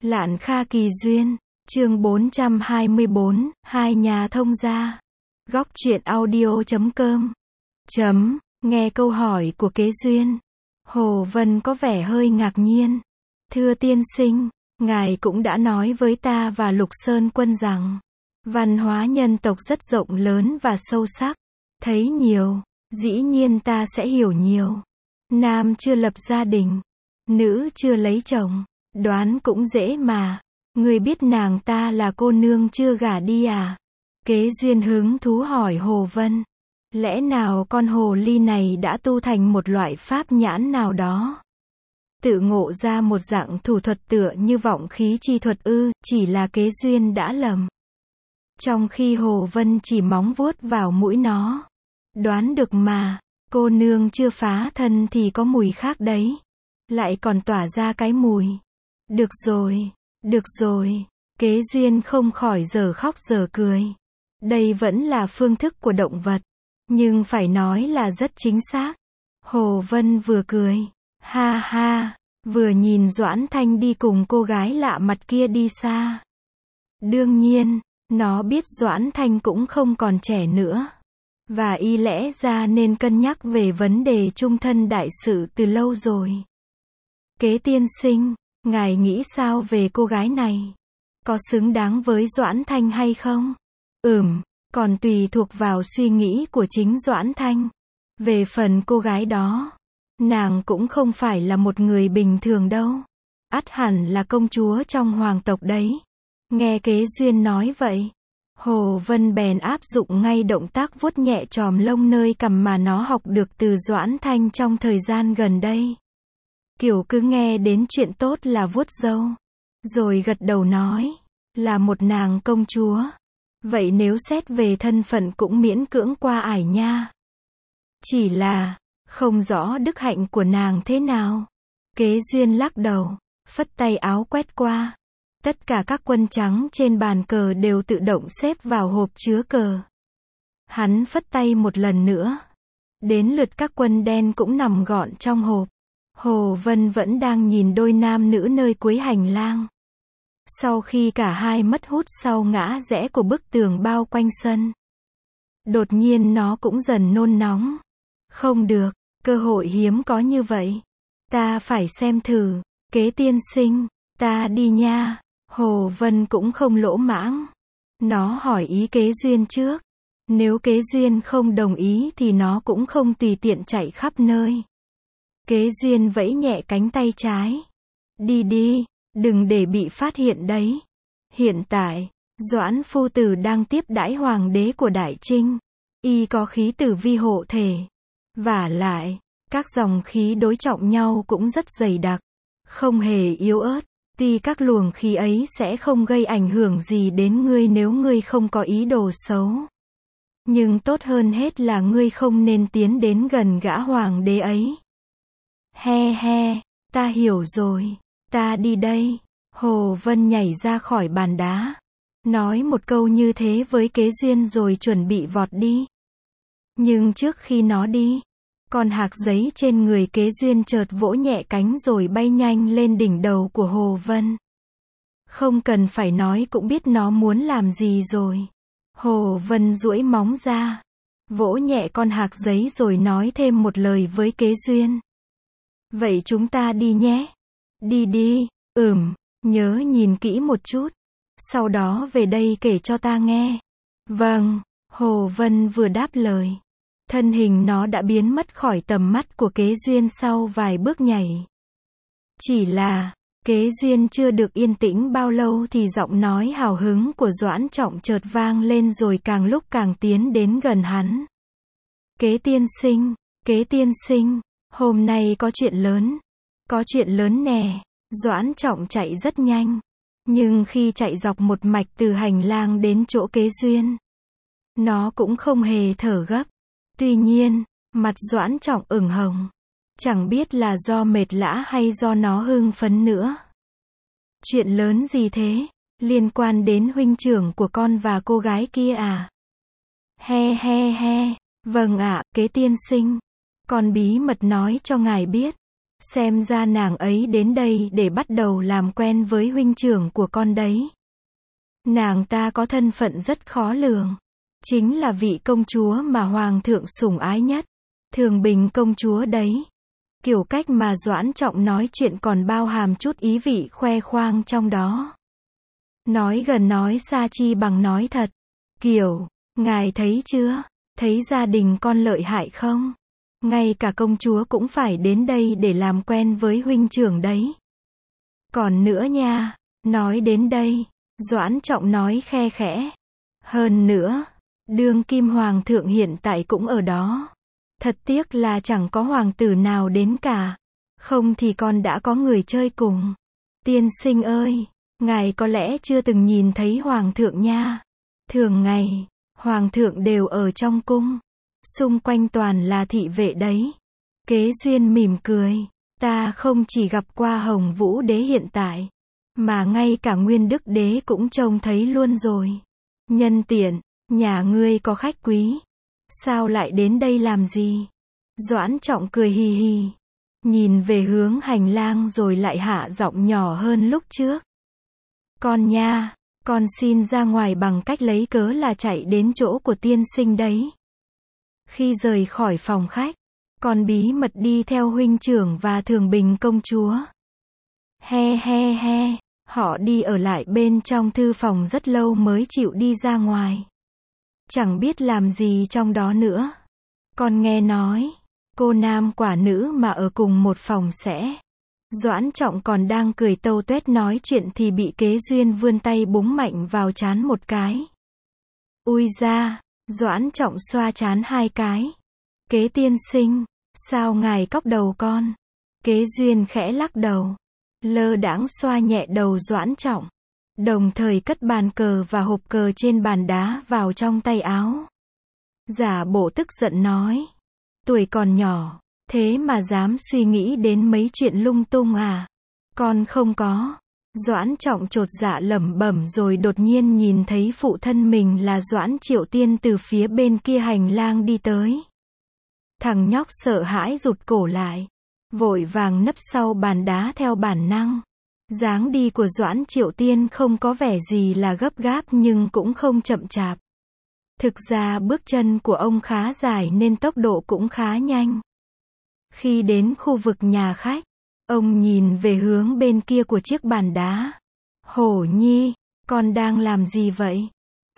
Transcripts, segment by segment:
Lạn Kha Kỳ Duyên, chương 424, hai nhà thông gia. Góc truyện audio.com. Nghe câu hỏi của Kế Duyên. Hồ Vân có vẻ hơi ngạc nhiên. Thưa tiên sinh, ngài cũng đã nói với ta và Lục Sơn Quân rằng, văn hóa nhân tộc rất rộng lớn và sâu sắc. Thấy nhiều, dĩ nhiên ta sẽ hiểu nhiều. Nam chưa lập gia đình, nữ chưa lấy chồng, đoán cũng dễ mà. Người biết nàng ta là cô nương chưa gả đi à? Kế Duyên hứng thú hỏi Hồ Vân. Lẽ nào con hồ ly này đã tu thành một loại pháp nhãn nào đó? Tự ngộ ra một dạng thủ thuật tựa như vọng khí chi thuật ư? Chỉ là Kế Duyên đã lầm. Trong khi Hồ Vân chỉ móng vuốt vào mũi nó. Đoán được mà, cô nương chưa phá thân thì có mùi khác đấy. Lại còn tỏa ra cái mùi. Được rồi, Kế Duyên không khỏi giờ khóc giờ cười. Đây vẫn là phương thức của động vật, nhưng phải nói là rất chính xác. Hồ Vân vừa cười, ha ha, vừa nhìn Doãn Thanh đi cùng cô gái lạ mặt kia đi xa. Đương nhiên, nó biết Doãn Thanh cũng không còn trẻ nữa. Và y lẽ ra nên cân nhắc về vấn đề chung thân đại sự từ lâu rồi. Kế tiên sinh, ngài nghĩ sao về cô gái này? Có xứng đáng với Doãn Thanh hay không? Còn tùy thuộc vào suy nghĩ của chính Doãn Thanh. Về phần cô gái đó, nàng cũng không phải là một người bình thường đâu. Ắt hẳn là công chúa trong hoàng tộc đấy. Nghe Kế Duyên nói vậy, Hồ Vân bèn áp dụng ngay động tác vuốt nhẹ chòm lông nơi cằm mà nó học được từ Doãn Thanh trong thời gian gần đây. Kiểu cứ nghe đến chuyện tốt là vuốt râu, rồi gật đầu nói, là một nàng công chúa. Vậy nếu xét về thân phận cũng miễn cưỡng qua ải nha. Chỉ là, không rõ đức hạnh của nàng thế nào. Kế Duyên lắc đầu, phất tay áo quét qua. Tất cả các quân trắng trên bàn cờ đều tự động xếp vào hộp chứa cờ. Hắn phất tay một lần nữa. Đến lượt các quân đen cũng nằm gọn trong hộp. Hồ Vân vẫn đang nhìn đôi nam nữ nơi cuối hành lang. Sau khi cả hai mất hút sau ngã rẽ của bức tường bao quanh sân, đột nhiên nó cũng dần nôn nóng. Không được, cơ hội hiếm có như vậy. Ta phải xem thử. Kế tiên sinh, ta đi nha. Hồ Vân cũng không lỗ mãng. Nó hỏi ý Kế Duyên trước. Nếu Kế Duyên không đồng ý thì nó cũng không tùy tiện chạy khắp nơi. Kế Duyên vẫy nhẹ cánh tay trái. Đi đi, đừng để bị phát hiện đấy. Hiện tại, Doãn phu tử đang tiếp đãi hoàng đế của Đại Trinh. Y có khí tử vi hộ thể. Vả lại, các dòng khí đối trọng nhau cũng rất dày đặc, không hề yếu ớt. Tuy các luồng khí ấy sẽ không gây ảnh hưởng gì đến ngươi nếu ngươi không có ý đồ xấu. Nhưng tốt hơn hết là ngươi không nên tiến đến gần gã hoàng đế ấy. He, ta hiểu rồi. Ta đi đây. Hồ Vân nhảy ra khỏi bàn đá. Nói một câu như thế với Kế Duyên rồi chuẩn bị vọt đi. Nhưng trước khi nó đi, con hạc giấy trên người Kế Duyên chợt vỗ nhẹ cánh rồi bay nhanh lên đỉnh đầu của Hồ Vân. Không cần phải nói cũng biết nó muốn làm gì rồi. Hồ Vân duỗi móng ra, vỗ nhẹ con hạc giấy rồi nói thêm một lời với Kế Duyên. Vậy chúng ta đi nhé. Đi, nhớ nhìn kỹ một chút. Sau đó về đây kể cho ta nghe. Vâng, Hồ Vân vừa đáp lời. Thân hình nó đã biến mất khỏi tầm mắt của Kế Duyên sau vài bước nhảy. Chỉ là, Kế Duyên chưa được yên tĩnh bao lâu thì giọng nói hào hứng của Doãn Trọng chợt vang lên rồi càng lúc càng tiến đến gần hắn. Kế tiên sinh, hôm nay có chuyện lớn. Có chuyện lớn nè. Doãn Trọng chạy rất nhanh. Nhưng khi chạy dọc một mạch từ hành lang đến chỗ Kế Duyên, nó cũng không hề thở gấp. Tuy nhiên, mặt Doãn Trọng ửng hồng. Chẳng biết là do mệt lã hay do nó hưng phấn nữa. Chuyện lớn gì thế? Liên quan đến huynh trưởng của con và cô gái kia à? He. Vâng ạ, Kế tiên sinh. Con bí mật nói cho ngài biết. Xem ra nàng ấy đến đây để bắt đầu làm quen với huynh trưởng của con đấy. Nàng ta có thân phận rất khó lường. Chính là vị công chúa mà hoàng thượng sủng ái nhất. Thường Bình công chúa đấy. Kiểu cách mà Doãn Trọng nói chuyện còn bao hàm chút ý vị khoe khoang trong đó. Nói gần nói xa chi bằng nói thật. Kiểu, ngài thấy chưa? Thấy gia đình con lợi hại không? Ngay cả công chúa cũng phải đến đây để làm quen với huynh trưởng đấy. Còn nữa nha, nói đến đây, Doãn Trọng nói khe khẽ. Hơn nữa, đương kim hoàng thượng hiện tại cũng ở đó. Thật tiếc là chẳng có hoàng tử nào đến cả. Không thì con đã có người chơi cùng. Tiên sinh ơi, ngài có lẽ chưa từng nhìn thấy hoàng thượng nha. Thường ngày, hoàng thượng đều ở trong cung. Xung quanh toàn là thị vệ đấy. Kế Duyên mỉm cười. Ta không chỉ gặp qua Hồng Vũ đế hiện tại, mà ngay cả Nguyên Đức đế cũng trông thấy luôn rồi. Nhân tiện, nhà ngươi có khách quý. Sao lại đến đây làm gì? Doãn Trọng cười hì hì. Nhìn về hướng hành lang rồi lại hạ giọng nhỏ hơn lúc trước. Con nha, con xin ra ngoài bằng cách lấy cớ là chạy đến chỗ của tiên sinh đấy. Khi rời khỏi phòng khách, con bí mật đi theo huynh trưởng và Thường Bình công chúa. He he he, họ đi ở lại bên trong thư phòng rất lâu mới chịu đi ra ngoài. Chẳng biết làm gì trong đó nữa. Con nghe nói, cô nam quả nữ mà ở cùng một phòng sẽ. Doãn Trọng còn đang cười tâu tuét nói chuyện thì bị Kế Duyên vươn tay búng mạnh vào trán một cái. Ui da, Doãn Trọng xoa trán hai cái. Kế tiên sinh, sao ngài cóc đầu con? Kế Duyên khẽ lắc đầu. Lơ đãng xoa nhẹ đầu Doãn Trọng. Đồng thời cất bàn cờ và hộp cờ trên bàn đá vào trong tay áo. Giả bộ tức giận nói. Tuổi còn nhỏ, thế mà dám suy nghĩ đến mấy chuyện lung tung à? Con không có. Doãn Trọng chột dạ lẩm bẩm rồi đột nhiên nhìn thấy phụ thân mình là Doãn Triệu Tiên từ phía bên kia hành lang đi tới. Thằng nhóc sợ hãi rụt cổ lại, vội vàng nấp sau bàn đá theo bản năng. Dáng đi của Doãn Triệu Tiên không có vẻ gì là gấp gáp nhưng cũng không chậm chạp. Thực ra bước chân của ông khá dài nên tốc độ cũng khá nhanh. Khi đến khu vực nhà khách, ông nhìn về hướng bên kia của chiếc bàn đá. Hổ Nhi, con đang làm gì vậy?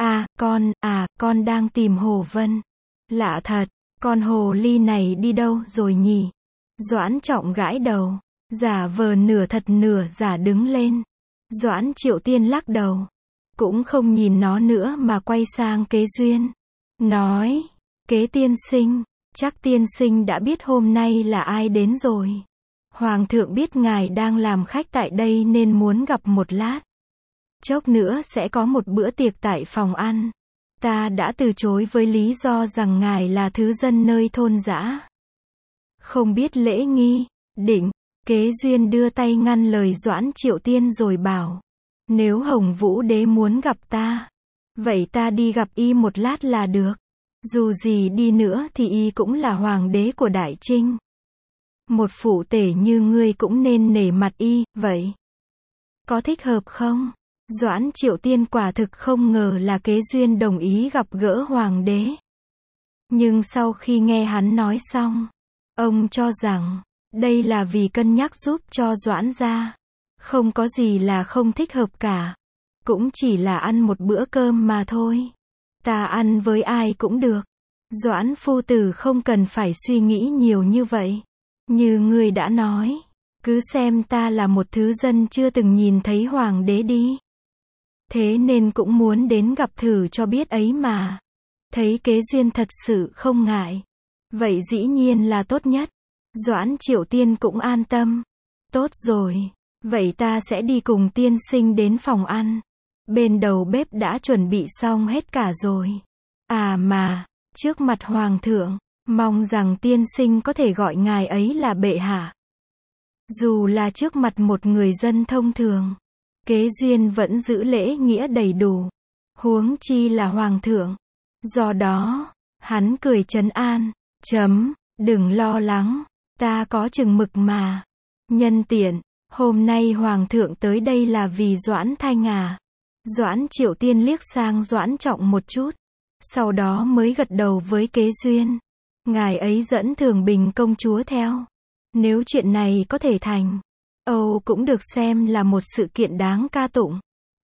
Con đang tìm Hồ Vân. Lạ thật, con hồ ly này đi đâu rồi nhỉ? Doãn Trọng gãi đầu, giả vờ nửa thật nửa giả đứng lên. Doãn Triệu Tiên lắc đầu, cũng không nhìn nó nữa mà quay sang Kế Duyên. Nói, Kế tiên sinh, chắc tiên sinh đã biết hôm nay là ai đến rồi. Hoàng thượng biết ngài đang làm khách tại đây nên muốn gặp một lát. Chốc nữa sẽ có một bữa tiệc tại phòng ăn. Ta đã từ chối với lý do rằng ngài là thứ dân nơi thôn dã. Không biết lễ nghi, định. Kế Duyên đưa tay ngăn lời Doãn Triệu Tiên rồi bảo. Nếu Hồng Vũ đế muốn gặp ta, vậy ta đi gặp y một lát là được. Dù gì đi nữa thì y cũng là hoàng đế của Đại Trinh. Một phụ tể như ngươi cũng nên nể mặt y, vậy. Có thích hợp không? Doãn Triệu Tiên quả thực không ngờ là Kế Duyên đồng ý gặp gỡ hoàng đế. Nhưng sau khi nghe hắn nói xong, ông cho rằng, đây là vì cân nhắc giúp cho Doãn gia. Không có gì là không thích hợp cả. Cũng chỉ là ăn một bữa cơm mà thôi. Ta ăn với ai cũng được. Doãn phu tử không cần phải suy nghĩ nhiều như vậy. Như ngươi đã nói, cứ xem ta là một thứ dân chưa từng nhìn thấy hoàng đế đi. Thế nên cũng muốn đến gặp thử cho biết ấy mà. Thấy Kế Duyên thật sự không ngại. Vậy dĩ nhiên là tốt nhất. Doãn Triệu Tiên cũng an tâm. Tốt rồi. Vậy ta sẽ đi cùng tiên sinh đến phòng ăn. Bên đầu bếp đã chuẩn bị xong hết cả rồi. À mà, trước mặt hoàng thượng, mong rằng tiên sinh có thể gọi ngài ấy là bệ hạ. Dù là trước mặt một người dân thông thường, Kế Duyên vẫn giữ lễ nghĩa đầy đủ. Huống chi là hoàng thượng. Do đó, hắn cười trấn an. Đừng lo lắng, ta có chừng mực mà. Nhân tiện, hôm nay Hoàng thượng tới đây là vì Doãn Thanh à? Doãn Triệu Tiên liếc sang Doãn Trọng một chút, sau đó mới gật đầu với Kế Duyên. Ngài ấy dẫn Thường Bình công chúa theo. Nếu chuyện này có thể thành, Âu cũng được xem là một sự kiện đáng ca tụng.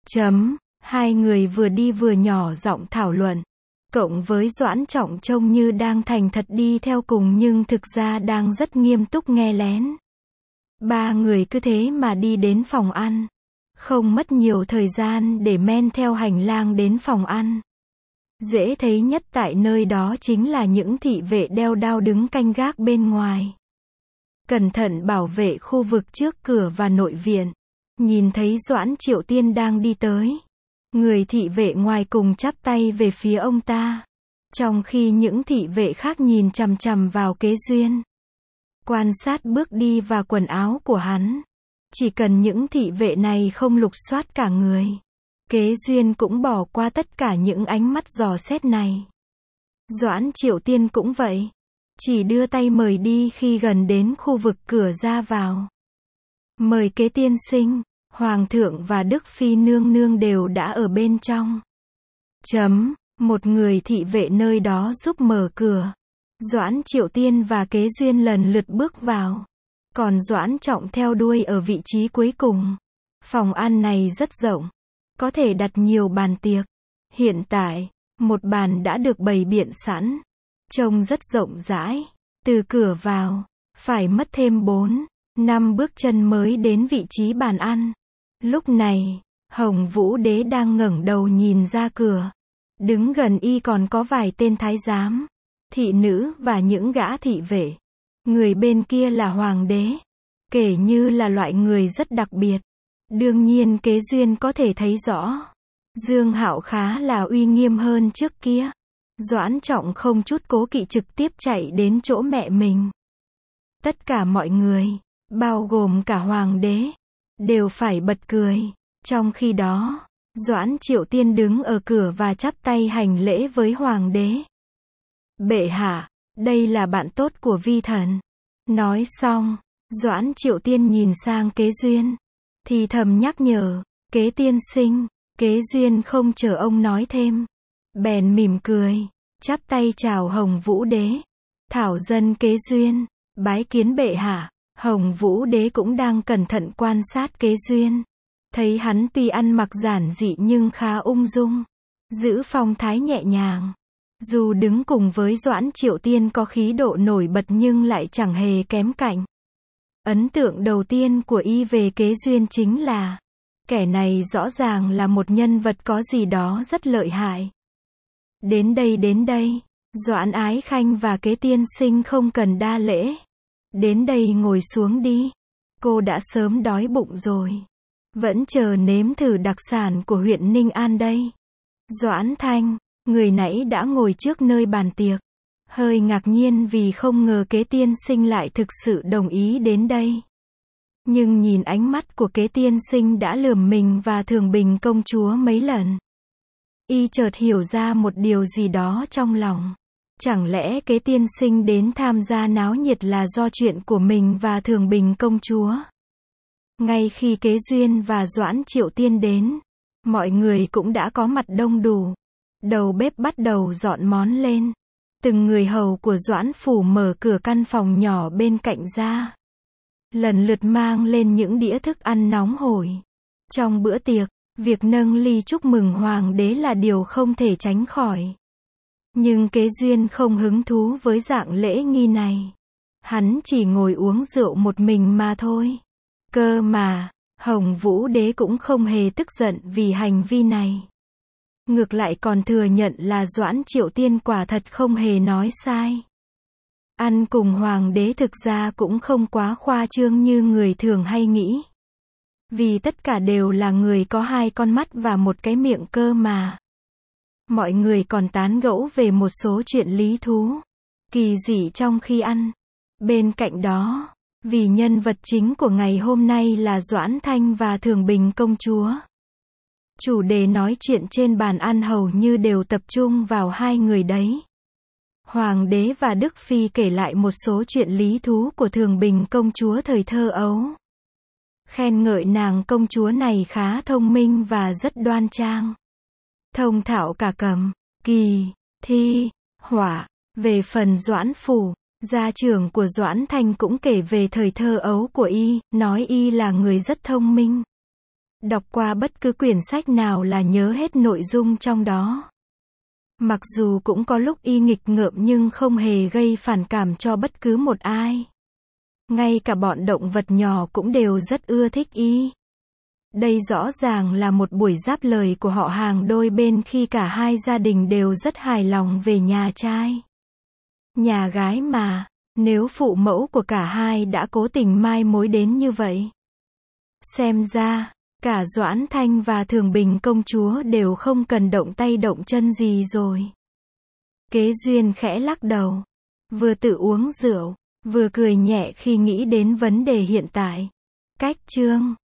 Hai người vừa đi vừa nhỏ giọng thảo luận. Cộng với Doãn Trọng trông như đang thành thật đi theo cùng nhưng thực ra đang rất nghiêm túc nghe lén. Ba người cứ thế mà đi đến phòng ăn. Không mất nhiều thời gian để men theo hành lang đến phòng ăn. Dễ thấy nhất tại nơi đó chính là những thị vệ đeo đao đứng canh gác bên ngoài. Cẩn thận bảo vệ khu vực trước cửa và nội viện. Nhìn thấy Doãn Triệu Tiên đang đi tới. Người thị vệ ngoài cùng chắp tay về phía ông ta. Trong khi những thị vệ khác nhìn chằm chằm vào Kế Duyên. Quan sát bước đi và quần áo của hắn. Chỉ cần những thị vệ này không lục soát cả người. Kế Duyên cũng bỏ qua tất cả những ánh mắt dò xét này. Doãn Triệu Tiên cũng vậy. Chỉ đưa tay mời đi khi gần đến khu vực cửa ra vào. Mời Kế tiên sinh, Hoàng thượng và Đức Phi nương nương đều đã ở bên trong. Một người thị vệ nơi đó giúp mở cửa. Doãn Triệu Tiên và Kế Duyên lần lượt bước vào. Còn Doãn Trọng theo đuôi ở vị trí cuối cùng. Phòng ăn này rất rộng. Có thể đặt nhiều bàn tiệc. Hiện tại, một bàn đã được bày biện sẵn. Trông rất rộng rãi. Từ cửa vào, phải mất thêm 4-5 bước chân mới đến vị trí bàn ăn. Lúc này, Hồng Vũ Đế đang ngẩng đầu nhìn ra cửa. Đứng gần y còn có vài tên thái giám, thị nữ và những gã thị vệ. Người bên kia là Hoàng đế. Kể như là loại người rất đặc biệt. Đương nhiên Kế Duyên có thể thấy rõ. Dương Hạo khá là uy nghiêm hơn trước kia. Doãn Trọng không chút cố kỵ trực tiếp chạy đến chỗ mẹ mình. Tất cả mọi người, bao gồm cả Hoàng đế, đều phải bật cười. Trong khi đó, Doãn Triệu Tiên đứng ở cửa và chắp tay hành lễ với Hoàng đế. Bệ hạ, đây là bạn tốt của vi thần. Nói xong, Doãn Triệu Tiên nhìn sang Kế Duyên. Thì thầm nhắc nhở, Kế tiên sinh. Kế Duyên không chờ ông nói thêm. Bèn mỉm cười, chắp tay chào Hồng Vũ Đế. Thảo dân Kế Duyên, bái kiến bệ hạ. Hồng Vũ Đế cũng đang cẩn thận quan sát Kế Duyên. Thấy hắn tuy ăn mặc giản dị nhưng khá ung dung. Giữ phong thái nhẹ nhàng. Dù đứng cùng với Doãn Triệu Tiên có khí độ nổi bật nhưng lại chẳng hề kém cạnh. Ấn tượng đầu tiên của y về Kế Duyên chính là kẻ này rõ ràng là một nhân vật có gì đó rất lợi hại. Đến đây, Doãn Ái Khanh và Kế tiên sinh không cần đa lễ. Đến đây ngồi xuống đi. Cô đã sớm đói bụng rồi. Vẫn chờ nếm thử đặc sản của huyện Ninh An đây. Doãn Thanh, người nãy đã ngồi trước nơi bàn tiệc. Hơi ngạc nhiên vì không ngờ Kế tiên sinh lại thực sự đồng ý đến đây. Nhưng nhìn ánh mắt của Kế tiên sinh đã lườm mình và Thường Bình công chúa mấy lần. Y chợt hiểu ra một điều gì đó trong lòng. Chẳng lẽ Kế tiên sinh đến tham gia náo nhiệt là do chuyện của mình và Thường Bình công chúa? Ngay khi Kế Duyên và Doãn Triệu Tiên đến, mọi người cũng đã có mặt đông đủ. Đầu bếp bắt đầu dọn món lên. Từng người hầu của Doãn phủ mở cửa căn phòng nhỏ bên cạnh ra. Lần lượt mang lên những đĩa thức ăn nóng hổi. Trong bữa tiệc, việc nâng ly chúc mừng Hoàng đế là điều không thể tránh khỏi. Nhưng Kế Duyên không hứng thú với dạng lễ nghi này. Hắn chỉ ngồi uống rượu một mình mà thôi. Cơ mà, Hồng Vũ Đế cũng không hề tức giận vì hành vi này. Ngược lại còn thừa nhận là Doãn Triệu Tiên quả thật không hề nói sai. Ăn cùng Hoàng đế thực ra cũng không quá khoa trương như người thường hay nghĩ. Vì tất cả đều là người có hai con mắt và một cái miệng cơ mà. Mọi người còn tán gẫu về một số chuyện lý thú, kỳ dị trong khi ăn. Bên cạnh đó, vì nhân vật chính của ngày hôm nay là Doãn Thanh và Thường Bình công chúa. Chủ đề nói chuyện trên bàn ăn hầu như đều tập trung vào hai người đấy. Hoàng đế và Đức Phi kể lại một số chuyện lý thú của Thường Bình công chúa thời thơ ấu. Khen ngợi nàng công chúa này khá thông minh và rất đoan trang. Thông thạo cả cẩm, kỳ, thi, họa. Về phần Doãn Phủ, gia trưởng của Doãn Thanh cũng kể về thời thơ ấu của y, nói y là người rất thông minh. Đọc qua bất cứ quyển sách nào là nhớ hết nội dung trong đó. Mặc dù cũng có lúc y nghịch ngợm nhưng không hề gây phản cảm cho bất cứ một ai. Ngay cả bọn động vật nhỏ cũng đều rất ưa thích y. Đây rõ ràng là một buổi giáp lời của họ hàng đôi bên khi cả hai gia đình đều rất hài lòng về nhà trai. Nhà gái mà, nếu phụ mẫu của cả hai đã cố tình mai mối đến như vậy. Xem ra, cả Doãn Thanh và Thường Bình công chúa đều không cần động tay động chân gì rồi. Kế Duyên khẽ lắc đầu, vừa tự uống rượu, vừa cười nhẹ khi nghĩ đến vấn đề hiện tại. Cách chương